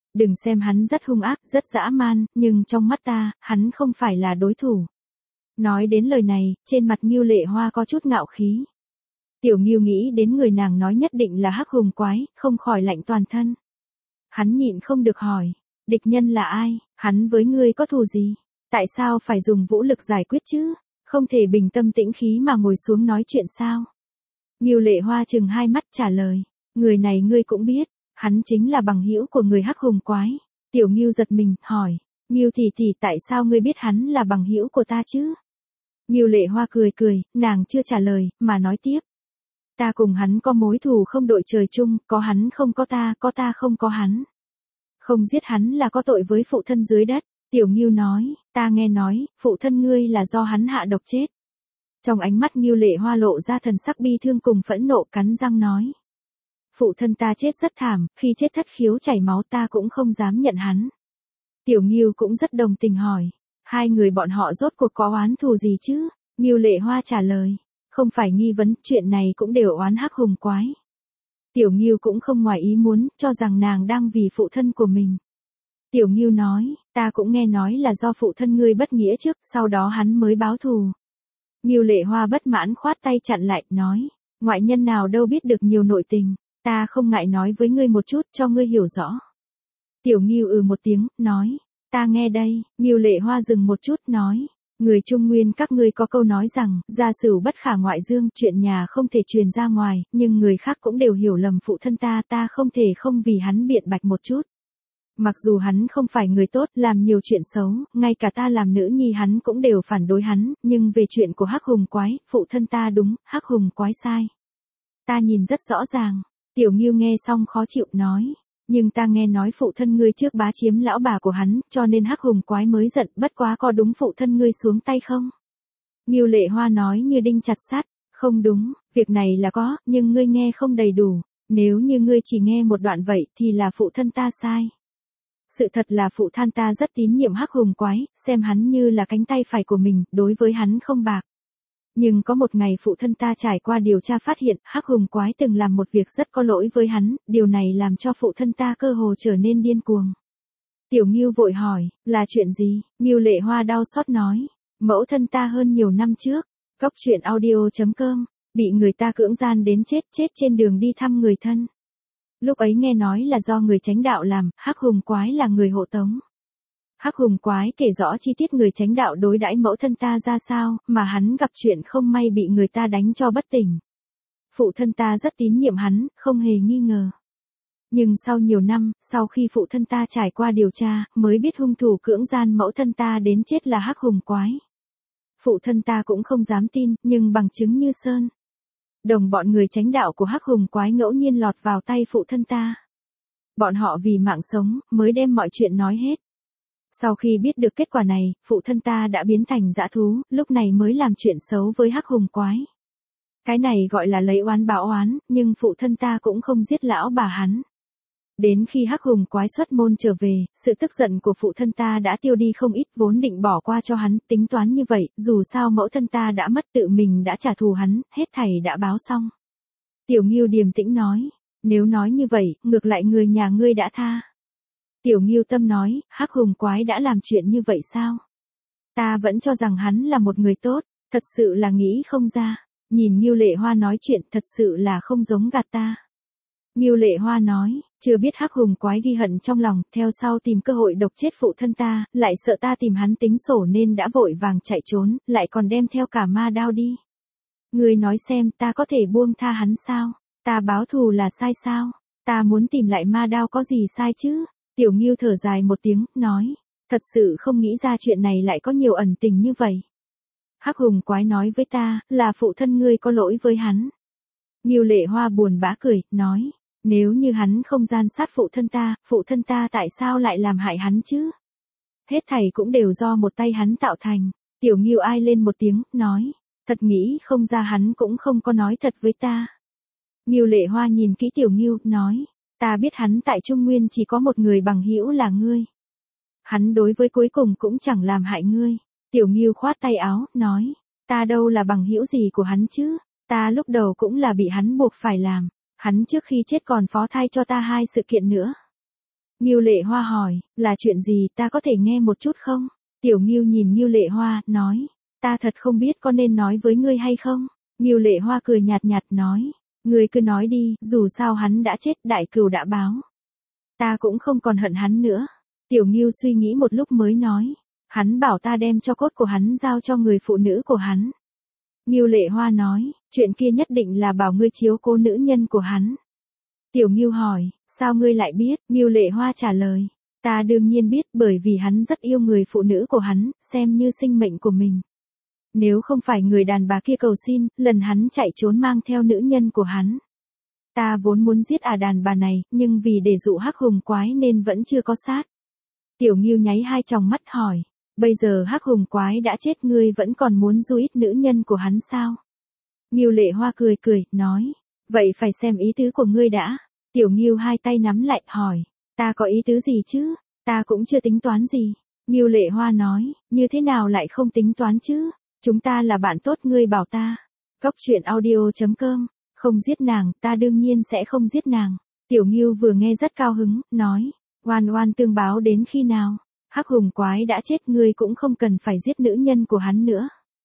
Đừng xem hắn rất hung ác, rất dã man, nhưng trong mắt ta, hắn không phải là đối thủ. Nói đến lời này, trên mặt Ngưu Lệ Hoa có chút ngạo khí. Tiểu Ngưu nghĩ đến người nàng nói nhất định là Hắc Hùng Quái, không khỏi lạnh toàn thân. Hắn nhịn không được hỏi, địch nhân là ai, hắn với ngươi có thù gì? Tại sao phải dùng vũ lực giải quyết chứ? Không thể bình tâm tĩnh khí mà ngồi xuống nói chuyện sao? Ngưu Lệ Hoa chừng hai mắt trả lời, người này ngươi cũng biết, hắn chính là bằng hữu của người Hắc Hùng Quái. Tiểu Ngưu giật mình, hỏi, Ngưu tỷ tỷ tại sao ngươi biết hắn là bằng hữu của ta chứ? Ngưu Lệ Hoa cười cười, nàng chưa trả lời, mà nói tiếp. Ta cùng hắn có mối thù không đội trời chung, có hắn không có ta không có hắn. Không giết hắn là có tội với phụ thân dưới đất. Tiểu Ngưu nói, ta nghe nói, phụ thân ngươi là do hắn hạ độc chết. Trong ánh mắt Ngưu Lệ Hoa lộ ra thần sắc bi thương cùng phẫn nộ, cắn răng nói. Phụ thân ta chết rất thảm, khi chết thất khiếu chảy máu, ta cũng không dám nhận hắn. Tiểu Ngưu cũng rất đồng tình hỏi, hai người bọn họ rốt cuộc có oán thù gì chứ? Ngưu Lệ Hoa trả lời, không phải nghi vấn, chuyện này cũng đều oán Hắc Hùng Quái. Tiểu Ngưu cũng không ngoài ý muốn, cho rằng nàng đang vì phụ thân của mình. Tiểu Ngưu nói, ta cũng nghe nói là do phụ thân ngươi bất nghĩa trước, sau đó hắn mới báo thù. Ngưu Lệ Hoa bất mãn khoát tay chặn lại, nói, ngoại nhân nào đâu biết được nhiều nội tình, ta không ngại nói với ngươi một chút cho ngươi hiểu rõ. Tiểu Ngưu một tiếng, nói, ta nghe đây. Ngưu Lệ Hoa dừng một chút, nói, người Trung Nguyên các ngươi có câu nói rằng, gia sửu bất khả ngoại dương, chuyện nhà không thể truyền ra ngoài, nhưng người khác cũng đều hiểu lầm phụ thân ta không thể không vì hắn biện bạch một chút. Mặc dù hắn không phải người tốt, làm nhiều chuyện xấu, ngay cả ta làm nữ nhi hắn cũng đều phản đối hắn, nhưng về chuyện của Hắc Hùng Quái, phụ thân ta đúng, Hắc Hùng Quái sai. Ta nhìn rất rõ ràng. Tiểu Ngưu nghe xong khó chịu, nói, nhưng ta nghe nói phụ thân ngươi trước bá chiếm lão bà của hắn, cho nên Hắc Hùng Quái mới giận, bất quá có đúng phụ thân ngươi xuống tay không? Ngưu Lệ Hoa nói như đinh chặt sắt, không đúng, việc này là có, nhưng ngươi nghe không đầy đủ, nếu như ngươi chỉ nghe một đoạn vậy thì là phụ thân ta sai. Sự thật là phụ thân ta rất tín nhiệm Hắc Hùng Quái, xem hắn như là cánh tay phải của mình, đối với hắn không bạc. Nhưng có một ngày phụ thân ta trải qua điều tra phát hiện, Hắc Hùng Quái từng làm một việc rất có lỗi với hắn, điều này làm cho phụ thân ta cơ hồ trở nên điên cuồng. Tiểu Ngưu vội hỏi, là chuyện gì? Ngưu Lệ Hoa đau xót nói, mẫu thân ta hơn nhiều năm trước, Góc Truyện Audio.com, bị người ta cưỡng gian đến chết trên đường đi thăm người thân. Lúc ấy nghe nói là do người chánh đạo làm, Hắc Hùng Quái là người hộ tống. Hắc Hùng Quái kể rõ chi tiết người chánh đạo đối đãi mẫu thân ta ra sao, mà hắn gặp chuyện không may bị người ta đánh cho bất tỉnh. Phụ thân ta rất tín nhiệm hắn, không hề nghi ngờ. Nhưng sau nhiều năm, sau khi phụ thân ta trải qua điều tra, mới biết hung thủ cưỡng gian mẫu thân ta đến chết là Hắc Hùng Quái. Phụ thân ta cũng không dám tin, nhưng bằng chứng như sơn. Đồng bọn người chánh đạo của Hắc Hùng Quái ngẫu nhiên lọt vào tay phụ thân ta. Bọn họ vì mạng sống, mới đem mọi chuyện nói hết. Sau khi biết được kết quả này, phụ thân ta đã biến thành dã thú, lúc này mới làm chuyện xấu với Hắc Hùng Quái. Cái này gọi là lấy oán báo oán, nhưng phụ thân ta cũng không giết lão bà hắn. Đến khi Hắc Hùng Quái xuất môn trở về, sự tức giận của phụ thân ta đã tiêu đi không ít, vốn định bỏ qua cho hắn, tính toán như vậy, dù sao mẫu thân ta đã mất, tự mình đã trả thù hắn, hết thảy đã báo xong. Tiểu Ngưu điềm tĩnh nói, nếu nói như vậy, ngược lại người nhà ngươi đã tha. Tiểu Ngưu tâm nói, Hắc Hùng Quái đã làm chuyện như vậy sao? Ta vẫn cho rằng hắn là một người tốt, thật sự là nghĩ không ra. Nhìn Ngưu Lệ Hoa nói chuyện thật sự là không giống gạt ta. Ngưu Lệ Hoa nói, chưa biết Hắc Hùng Quái ghi hận trong lòng, theo sau tìm cơ hội độc chết phụ thân ta, lại sợ ta tìm hắn tính sổ nên đã vội vàng chạy trốn, lại còn đem theo cả ma đao đi. Ngươi nói xem ta có thể buông tha hắn sao? Ta báo thù là sai sao? Ta muốn tìm lại ma đao có gì sai chứ? Tiểu Ngưu thở dài một tiếng, nói, thật sự không nghĩ ra chuyện này lại có nhiều ẩn tình như vậy. Hắc Hùng Quái nói với ta, là phụ thân ngươi có lỗi với hắn. Ngưu Lệ Hoa buồn bã cười, nói, nếu như hắn không gian sát phụ thân ta tại sao lại làm hại hắn chứ? Hết thảy cũng đều do một tay hắn tạo thành. Tiểu Ngưu ai lên một tiếng, nói, thật nghĩ không ra hắn cũng không có nói thật với ta. Ngưu Lệ Hoa nhìn kỹ Tiểu Ngưu, nói, ta biết hắn tại Trung Nguyên chỉ có một người bằng hữu là ngươi. Hắn đối với cuối cùng cũng chẳng làm hại ngươi. Tiểu Ngưu khoát tay áo, nói, ta đâu là bằng hữu gì của hắn chứ, ta lúc đầu cũng là bị hắn buộc phải làm, hắn trước khi chết còn phó thai cho ta 2 sự kiện nữa. Ngưu Lệ Hoa hỏi, là chuyện gì ta có thể nghe một chút không? Tiểu Ngưu nhìn Ngưu Lệ Hoa, nói, ta thật không biết có nên nói với ngươi hay không? Ngưu Lệ Hoa cười nhạt nhạt nói, ngươi cứ nói đi, dù sao hắn đã chết, đại cừu đã báo. Ta cũng không còn hận hắn nữa. Tiểu Ngưu suy nghĩ một lúc mới nói, hắn bảo ta đem cho cốt của hắn giao cho người phụ nữ của hắn. Ngưu Lệ Hoa nói, chuyện kia nhất định là bảo ngươi chiếu cố nữ nhân của hắn. Tiểu Ngưu hỏi, sao ngươi lại biết? Ngưu Lệ Hoa trả lời, ta đương nhiên biết bởi vì hắn rất yêu người phụ nữ của hắn, xem như sinh mệnh của mình. Nếu không phải người đàn bà kia cầu xin, lần hắn chạy trốn mang theo nữ nhân của hắn. Ta vốn muốn giết đàn bà này, nhưng vì để dụ Hắc Hùng Quái nên vẫn chưa có sát. Tiểu Ngưu nháy hai tròng mắt hỏi, bây giờ Hắc Hùng Quái đã chết ngươi vẫn còn muốn du ít nữ nhân của hắn sao? Ngưu Lệ Hoa cười cười, nói, vậy phải xem ý tứ của ngươi đã. Tiểu Ngưu hai tay nắm lại, hỏi, ta có ý tứ gì chứ? Ta cũng chưa tính toán gì. Ngưu Lệ Hoa nói, như thế nào lại không tính toán chứ? Chúng ta là bạn tốt ngươi bảo ta. Cóc truyện audio.com, không giết nàng, ta đương nhiên sẽ không giết nàng. Tiểu Ngưu vừa nghe rất cao hứng, nói, oan oan tương báo đến khi nào? Hắc Hùng Quái đã chết ngươi cũng không cần phải giết nữ nhân của hắn nữa.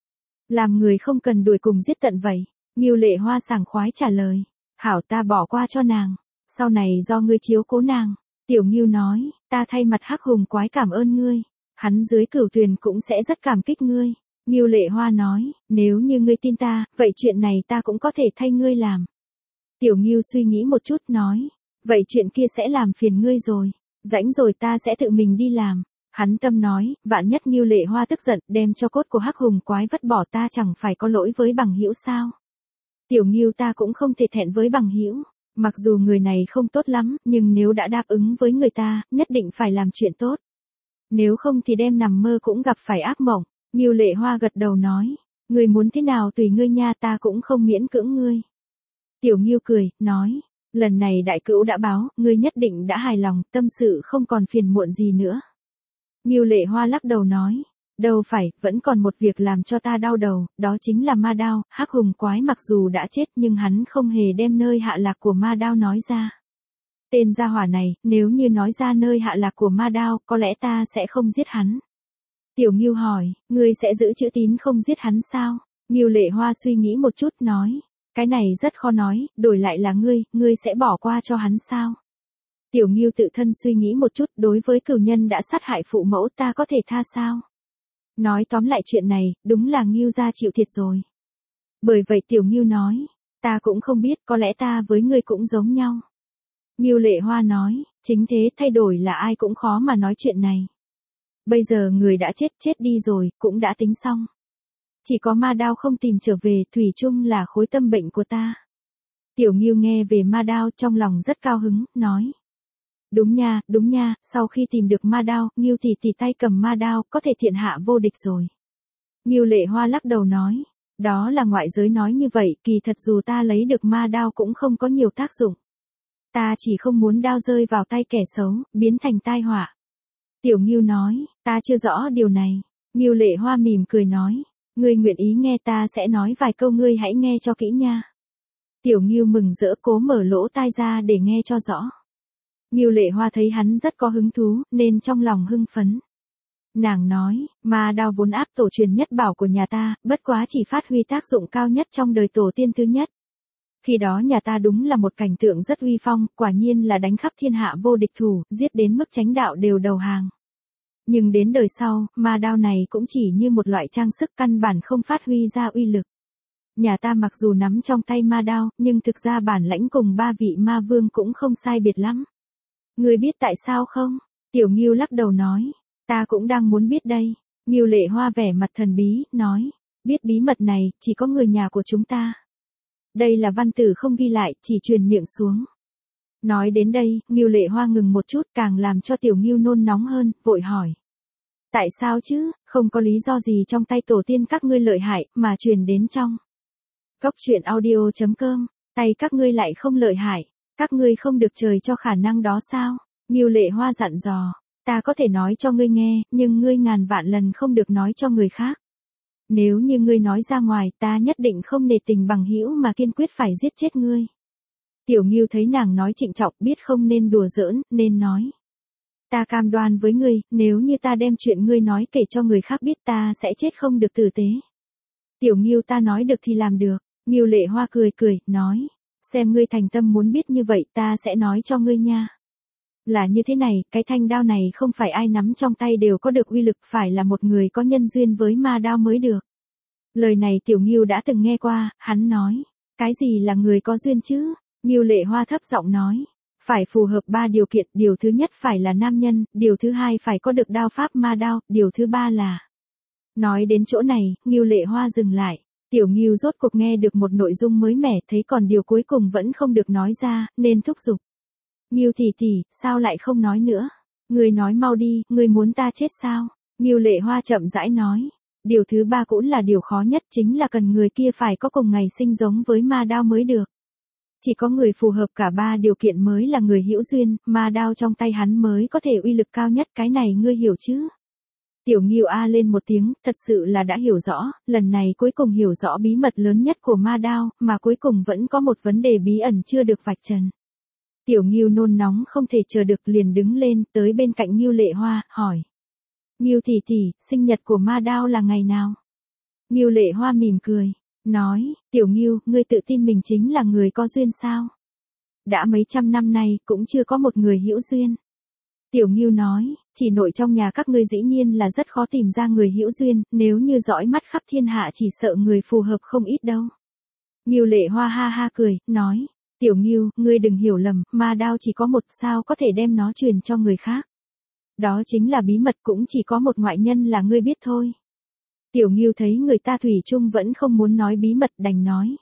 Làm người không cần đuổi cùng giết tận vậy. Ngưu Lệ Hoa sảng khoái trả lời, hảo ta bỏ qua cho nàng. Sau này do ngươi chiếu cố nàng. Tiểu Ngưu nói, ta thay mặt Hắc Hùng Quái cảm ơn ngươi. Hắn dưới Cửu Tuyền cũng sẽ rất cảm kích ngươi. Ngưu Lệ Hoa nói, nếu như ngươi tin ta, vậy chuyện này ta cũng có thể thay ngươi làm. Tiểu Ngưu suy nghĩ một chút nói, vậy chuyện kia sẽ làm phiền ngươi rồi. Rảnh rồi ta sẽ tự mình đi làm. Hắn tâm nói, vạn nhất Ngưu Lệ Hoa tức giận, đem cho cốt của Hắc Hùng Quái vứt bỏ ta chẳng phải có lỗi với bằng hữu sao? Tiểu Ngưu ta cũng không thể thẹn với bằng hữu. Mặc dù người này không tốt lắm, nhưng nếu đã đáp ứng với người ta, nhất định phải làm chuyện tốt. Nếu không thì đem nằm mơ cũng gặp phải ác mộng. Ngưu Lệ Hoa gật đầu nói, ngươi muốn thế nào tùy ngươi nha, ta cũng không miễn cưỡng ngươi. Tiểu Ngưu cười, nói, lần này đại cữu đã báo, ngươi nhất định đã hài lòng, tâm sự không còn phiền muộn gì nữa. Ngưu Lệ Hoa lắc đầu nói, đâu phải, vẫn còn một việc làm cho ta đau đầu, đó chính là Ma Đao. Hắc Hùng Quái mặc dù đã chết nhưng hắn không hề đem nơi hạ lạc của Ma Đao nói ra. Tên gia hỏa này, nếu như nói ra nơi hạ lạc của Ma Đao, có lẽ ta sẽ không giết hắn. Tiểu Ngưu hỏi, ngươi sẽ giữ chữ tín không giết hắn sao? Ngưu Lệ Hoa suy nghĩ một chút nói, cái này rất khó nói, đổi lại là ngươi sẽ bỏ qua cho hắn sao? Tiểu Ngưu tự thân suy nghĩ một chút, đối với cửu nhân đã sát hại phụ mẫu ta có thể tha sao? Nói tóm lại chuyện này, đúng là Ngưu gia chịu thiệt rồi. Bởi vậy Tiểu Ngưu nói, ta cũng không biết, có lẽ ta với ngươi cũng giống nhau. Ngưu Lệ Hoa nói, chính thế, thay đổi là ai cũng khó mà nói chuyện này. Bây giờ người đã chết đi rồi, cũng đã tính xong. Chỉ có Ma Đao không tìm trở về, thủy chung là khối tâm bệnh của ta. Tiểu Ngưu nghe về Ma Đao trong lòng rất cao hứng, nói. Đúng nha, sau khi tìm được Ma Đao, Ngưu tỷ tay cầm Ma Đao, có thể thiện hạ vô địch rồi. Ngưu Lệ Hoa lắc đầu nói, đó là ngoại giới nói như vậy, kỳ thật dù ta lấy được Ma Đao cũng không có nhiều tác dụng. Ta chỉ không muốn đao rơi vào tay kẻ xấu, biến thành tai họa. Tiểu Ngưu nói, ta chưa rõ điều này. Ngưu Lệ Hoa mỉm cười nói, ngươi nguyện ý nghe ta sẽ nói vài câu, ngươi hãy nghe cho kỹ nha. Tiểu Ngưu mừng rỡ cố mở lỗ tai ra để nghe cho rõ. Ngưu Lệ Hoa thấy hắn rất có hứng thú, nên trong lòng hưng phấn. Nàng nói, Ma Đao vốn áp tổ truyền nhất bảo của nhà ta, bất quá chỉ phát huy tác dụng cao nhất trong đời tổ tiên thứ nhất. Khi đó nhà ta đúng là một cảnh tượng rất uy phong, quả nhiên là đánh khắp thiên hạ vô địch thủ, giết đến mức chánh đạo đều đầu hàng. Nhưng đến đời sau, Ma Đao này cũng chỉ như một loại trang sức, căn bản không phát huy ra uy lực. Nhà ta mặc dù nắm trong tay Ma Đao, nhưng thực ra bản lãnh cùng ba vị ma vương cũng không sai biệt lắm. Ngươi biết tại sao không? Tiểu Ngưu lắc đầu nói, ta cũng đang muốn biết đây. Ngưu Lệ Hoa vẻ mặt thần bí, nói, biết bí mật này, chỉ có người nhà của chúng ta. Đây là văn tử không ghi lại, chỉ truyền miệng xuống. Nói đến đây, Ngưu Lệ Hoa ngừng một chút, càng làm cho Tiểu Ngưu nôn nóng hơn, vội hỏi. Tại sao chứ, không có lý do gì trong tay tổ tiên các ngươi lợi hại, mà truyền đến trong. Cóc truyện audio.com, tay các ngươi lại không lợi hại, các ngươi không được trời cho khả năng đó sao? Ngưu Lệ Hoa dặn dò, ta có thể nói cho ngươi nghe, nhưng ngươi ngàn vạn lần không được nói cho người khác. Nếu như ngươi nói ra ngoài, ta nhất định không nể tình bằng hữu mà kiên quyết phải giết chết ngươi. Tiểu Ngưu thấy nàng nói trịnh trọng, biết không nên đùa giỡn, nên nói. Ta cam đoan với ngươi, nếu như ta đem chuyện ngươi nói kể cho người khác biết ta sẽ chết không được tử tế. Tiểu Ngưu ta nói được thì làm được. Ngưu Lệ Hoa cười cười, nói. Xem ngươi thành tâm muốn biết như vậy ta sẽ nói cho ngươi nha. Là như thế này, cái thanh đao này không phải ai nắm trong tay đều có được uy lực, phải là một người có nhân duyên với ma đao mới được. Lời này Tiểu Ngưu đã từng nghe qua, hắn nói. Cái gì là người có duyên chứ? Ngưu Lệ Hoa thấp giọng nói. Phải phù hợp 3 điều kiện, điều thứ nhất phải là nam nhân, điều thứ hai phải có được đao pháp ma đao, điều thứ ba là... Nói đến chỗ này, Ngưu Lệ Hoa dừng lại. Tiểu Ngưu rốt cuộc nghe được một nội dung mới mẻ, thấy còn điều cuối cùng vẫn không được nói ra, nên thúc giục. Ngưu tỷ tỷ, sao lại không nói nữa? Ngươi nói mau đi, ngươi muốn ta chết sao? Ngưu Lệ Hoa chậm rãi nói. Điều thứ ba cũng là điều khó nhất, chính là cần người kia phải có cùng ngày sinh giống với ma đao mới được. Chỉ có người phù hợp cả 3 điều kiện mới là người hữu duyên, ma đao trong tay hắn mới có thể uy lực cao nhất, cái này ngươi hiểu chứ? Tiểu Ngưu a lên một tiếng, thật sự là đã hiểu rõ, lần này cuối cùng hiểu rõ bí mật lớn nhất của ma đao, mà cuối cùng vẫn có một vấn đề bí ẩn chưa được vạch trần. Tiểu Ngưu nôn nóng không thể chờ được liền đứng lên, tới bên cạnh Ngưu Lệ Hoa, hỏi. Ngưu tỷ tỷ, sinh nhật của ma đao là ngày nào? Ngưu Lệ Hoa mỉm cười, nói, Tiểu Ngưu, ngươi tự tin mình chính là người có duyên sao? Đã mấy trăm năm nay, cũng chưa có một người hữu duyên. Tiểu Ngưu nói, chỉ nội trong nhà các ngươi dĩ nhiên là rất khó tìm ra người hữu duyên, nếu như dõi mắt khắp thiên hạ chỉ sợ người phù hợp không ít đâu. Ngưu Lệ Hoa ha ha cười, nói, Tiểu Ngưu, ngươi đừng hiểu lầm, ma đao chỉ có một, sao có thể đem nó truyền cho người khác. Đó chính là bí mật, cũng chỉ có một ngoại nhân là ngươi biết thôi. Tiểu Ngưu thấy người ta thủy chung vẫn không muốn nói bí mật, đành nói.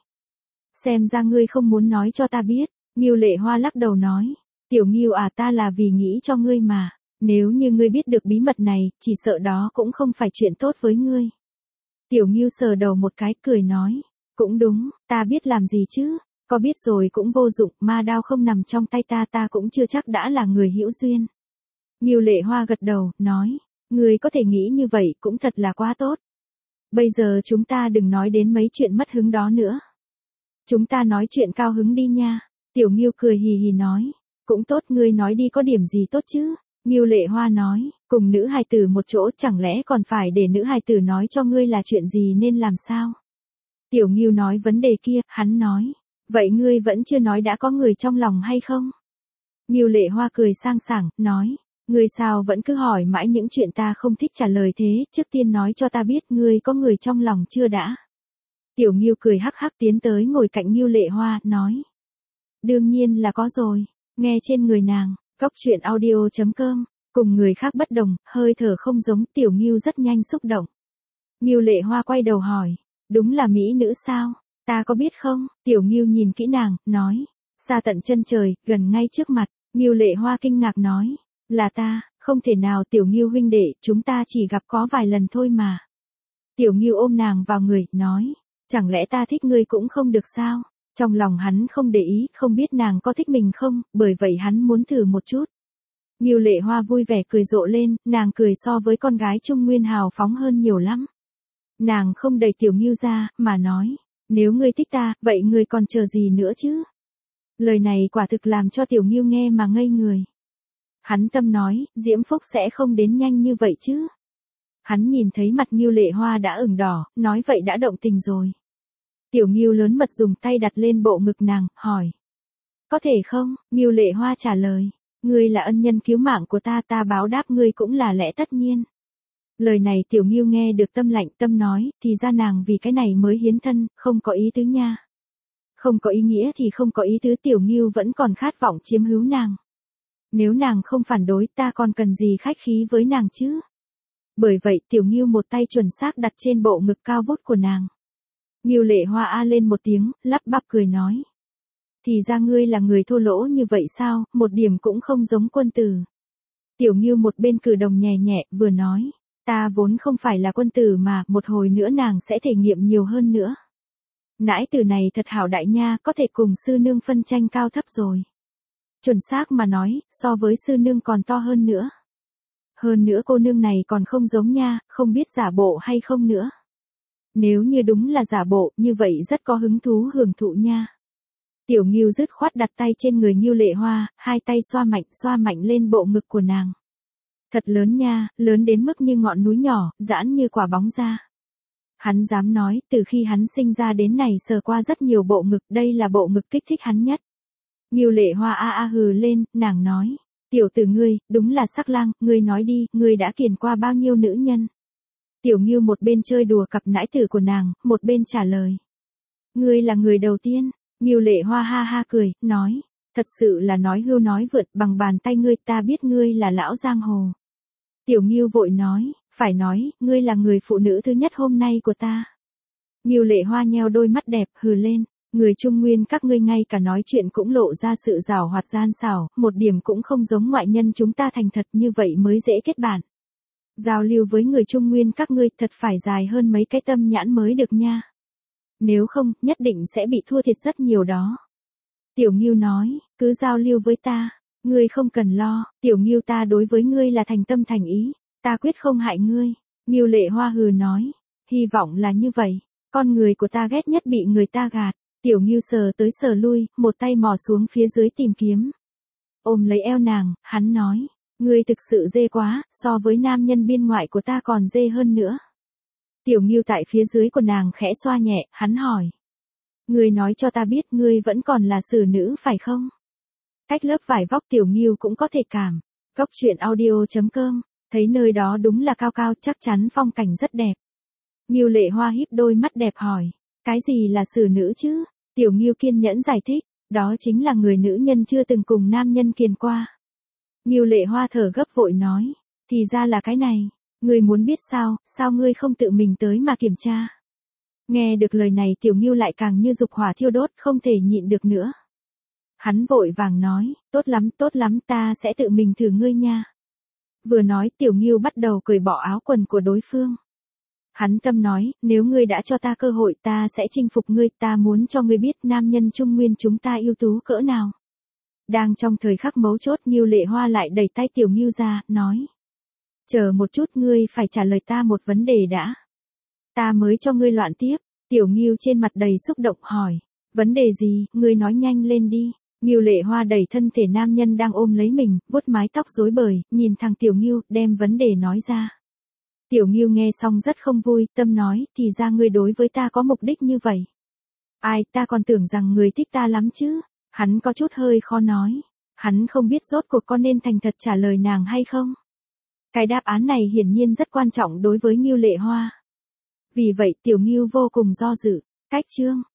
Xem ra ngươi không muốn nói cho ta biết. Ngưu Lệ Hoa lắc đầu nói. Tiểu Ngưu à, ta là vì nghĩ cho ngươi mà. Nếu như ngươi biết được bí mật này, chỉ sợ đó cũng không phải chuyện tốt với ngươi. Tiểu Ngưu sờ đầu một cái, cười nói. Cũng đúng, ta biết làm gì chứ. Có biết rồi cũng vô dụng, ma đao không nằm trong tay ta cũng chưa chắc đã là người hữu duyên. Ngưu Lệ Hoa gật đầu, nói. Ngươi có thể nghĩ như vậy cũng thật là quá tốt. Bây giờ chúng ta đừng nói đến mấy chuyện mất hứng đó nữa. Chúng ta nói chuyện cao hứng đi nha. Tiểu Ngưu cười hì hì nói. Cũng tốt, ngươi nói đi, có điểm gì tốt chứ? Ngưu Lệ Hoa nói, cùng nữ hài tử một chỗ chẳng lẽ còn phải để nữ hài tử nói cho ngươi là chuyện gì nên làm sao? Tiểu Ngưu nói vấn đề kia, hắn nói. Vậy ngươi vẫn chưa nói đã có người trong lòng hay không? Ngưu Lệ Hoa cười sang sảng, nói. Ngươi sao vẫn cứ hỏi mãi những chuyện ta không thích trả lời thế, trước tiên nói cho ta biết ngươi có người trong lòng chưa đã. Tiểu Ngưu cười hắc hắc tiến tới ngồi cạnh Ngưu Lệ Hoa, nói. Đương nhiên là có rồi, nghe trên người nàng, coctruyện.audio.com, cùng người khác bất đồng, hơi thở không giống. Tiểu Ngưu rất nhanh xúc động. Ngưu Lệ Hoa quay đầu hỏi, đúng là mỹ nữ sao? Ta có biết không? Tiểu Ngưu nhìn kỹ nàng, nói. Xa tận chân trời, gần ngay trước mặt. Ngưu Lệ Hoa kinh ngạc nói. Là ta, không thể nào Tiểu Ngưu huynh đệ, chúng ta chỉ gặp có vài lần thôi mà. Tiểu Ngưu ôm nàng vào người, nói. Chẳng lẽ ta thích ngươi cũng không được sao? Trong lòng hắn không để ý, không biết nàng có thích mình không, bởi vậy hắn muốn thử một chút. Ngưu Lệ Hoa vui vẻ cười rộ lên, nàng cười so với con gái Trung Nguyên hào phóng hơn nhiều lắm. Nàng không đẩy Tiểu Ngưu ra, mà nói. Nếu ngươi thích ta, vậy ngươi còn chờ gì nữa chứ? Lời này quả thực làm cho Tiểu Ngưu nghe mà ngây người. Hắn tâm nói, diễm phúc sẽ không đến nhanh như vậy chứ. Hắn nhìn thấy mặt Ngưu Lệ Hoa đã ửng đỏ, nói vậy đã động tình rồi. Tiểu Ngưu lớn mật dùng tay đặt lên bộ ngực nàng, hỏi. Có thể không? Ngưu Lệ Hoa trả lời. Ngươi là ân nhân cứu mạng của ta, ta báo đáp ngươi cũng là lẽ tất nhiên. Lời này Tiểu Ngưu nghe được tâm lạnh, tâm nói, thì ra nàng vì cái này mới hiến thân, không có ý tứ nha. Không có ý nghĩa thì không có ý tứ, Tiểu Ngưu vẫn còn khát vọng chiếm hữu nàng. Nếu nàng không phản đối, ta còn cần gì khách khí với nàng chứ? Bởi vậy Tiểu Ngưu một tay chuẩn xác đặt trên bộ ngực cao vút của nàng. Ngưu Lệ Hoa a lên một tiếng, lắp bắp cười nói. Thì ra ngươi là người thô lỗ như vậy sao, một điểm cũng không giống quân tử. Tiểu Ngưu một bên cử đồng nhẹ nhẹ, vừa nói. Ta vốn không phải là quân tử mà, một hồi nữa nàng sẽ thể nghiệm nhiều hơn nữa. Nãi tử này thật hảo đại nha, có thể cùng sư nương phân tranh cao thấp rồi. Chuẩn xác mà nói, so với sư nương còn to hơn nữa. Hơn nữa cô nương này còn không giống nha, không biết giả bộ hay không nữa. Nếu như đúng là giả bộ, như vậy rất có hứng thú hưởng thụ nha. Tiểu Ngưu dứt khoát đặt tay trên người Ngưu Lệ Hoa, hai tay xoa mạnh lên bộ ngực của nàng. Thật lớn nha, lớn đến mức như ngọn núi nhỏ, giãn như quả bóng ra. Hắn dám nói, từ khi hắn sinh ra đến này sờ qua rất nhiều bộ ngực, đây là bộ ngực kích thích hắn nhất. Ngưu Lệ Hoa a a hừ lên, nàng nói, tiểu tử ngươi, đúng là sắc lang, ngươi nói đi, ngươi đã kiền qua bao nhiêu nữ nhân. Tiểu Ngưu một bên chơi đùa cặp nãi tử của nàng, một bên trả lời. Ngươi là người đầu tiên. Ngưu Lệ Hoa ha ha cười, nói, thật sự là nói hưu nói vượt, bằng bàn tay ngươi, ta biết ngươi là lão giang hồ. Tiểu Ngưu vội nói, phải nói, ngươi là người phụ nữ thứ nhất hôm nay của ta. Ngưu Lệ Hoa nheo đôi mắt đẹp, hừ lên, người Trung Nguyên các ngươi ngay cả nói chuyện cũng lộ ra sự giảo hoạt gian xảo, một điểm cũng không giống ngoại nhân chúng ta thành thật, như vậy mới dễ kết bạn. Giao lưu với người Trung Nguyên các ngươi thật phải dài hơn mấy cái tâm nhãn mới được nha. Nếu không, nhất định sẽ bị thua thiệt rất nhiều đó. Tiểu Ngưu nói, cứ giao lưu với ta, ngươi không cần lo, Tiểu Ngưu ta đối với ngươi là thành tâm thành ý, ta quyết không hại ngươi. Ngưu Lệ Hoa hừ nói, hy vọng là như vậy, con người của ta ghét nhất bị người ta gạt. Tiểu Ngưu sờ tới sờ lui, một tay mò xuống phía dưới tìm kiếm. Ôm lấy eo nàng, hắn nói, ngươi thực sự dê quá, so với nam nhân biên ngoại của ta còn dê hơn nữa. Tiểu Ngưu tại phía dưới của nàng khẽ xoa nhẹ, hắn hỏi. Ngươi nói cho ta biết ngươi vẫn còn là xử nữ phải không? Cách lớp vải vóc Tiểu Ngưu cũng có thể cảm. Góc truyện audio.com, thấy nơi đó đúng là cao cao, chắc chắn phong cảnh rất đẹp. Ngưu Lệ Hoa híp đôi mắt đẹp hỏi, cái gì là xử nữ chứ? Tiểu Ngưu kiên nhẫn giải thích, đó chính là người nữ nhân chưa từng cùng nam nhân kiền qua. Ngưu Lệ Hoa thở gấp vội nói, thì ra là cái này, ngươi muốn biết sao ngươi không tự mình tới mà kiểm tra. Nghe được lời này Tiểu Ngưu lại càng như dục hỏa thiêu đốt, không thể nhịn được nữa. Hắn vội vàng nói, tốt lắm, ta sẽ tự mình thử ngươi nha. Vừa nói Tiểu Ngưu bắt đầu cởi bỏ áo quần của đối phương. Hắn tâm nói, nếu ngươi đã cho ta cơ hội ta sẽ chinh phục ngươi, ta muốn cho ngươi biết nam nhân Trung Nguyên chúng ta ưu tú cỡ nào. Đang trong thời khắc mấu chốt Ngưu Lệ Hoa lại đẩy tay Tiểu Ngưu ra, nói. Chờ một chút, ngươi phải trả lời ta một vấn đề đã. Ta mới cho ngươi loạn tiếp. Tiểu Ngưu trên mặt đầy xúc động hỏi. Vấn đề gì, ngươi nói nhanh lên đi. Ngưu Lệ Hoa đẩy thân thể nam nhân đang ôm lấy mình, vuốt mái tóc rối bời, nhìn thằng Tiểu Ngưu, đem vấn đề nói ra. Tiểu Ngưu nghe xong rất không vui, tâm nói, thì ra ngươi đối với ta có mục đích như vậy. Ai, ta còn tưởng rằng người thích ta lắm chứ. Hắn có chút hơi khó nói. Hắn không biết rốt cuộc có nên thành thật trả lời nàng hay không. Cái đáp án này hiển nhiên rất quan trọng đối với Ngưu Lệ Hoa. Vì vậy Tiểu Ngưu vô cùng do dự. Cách chương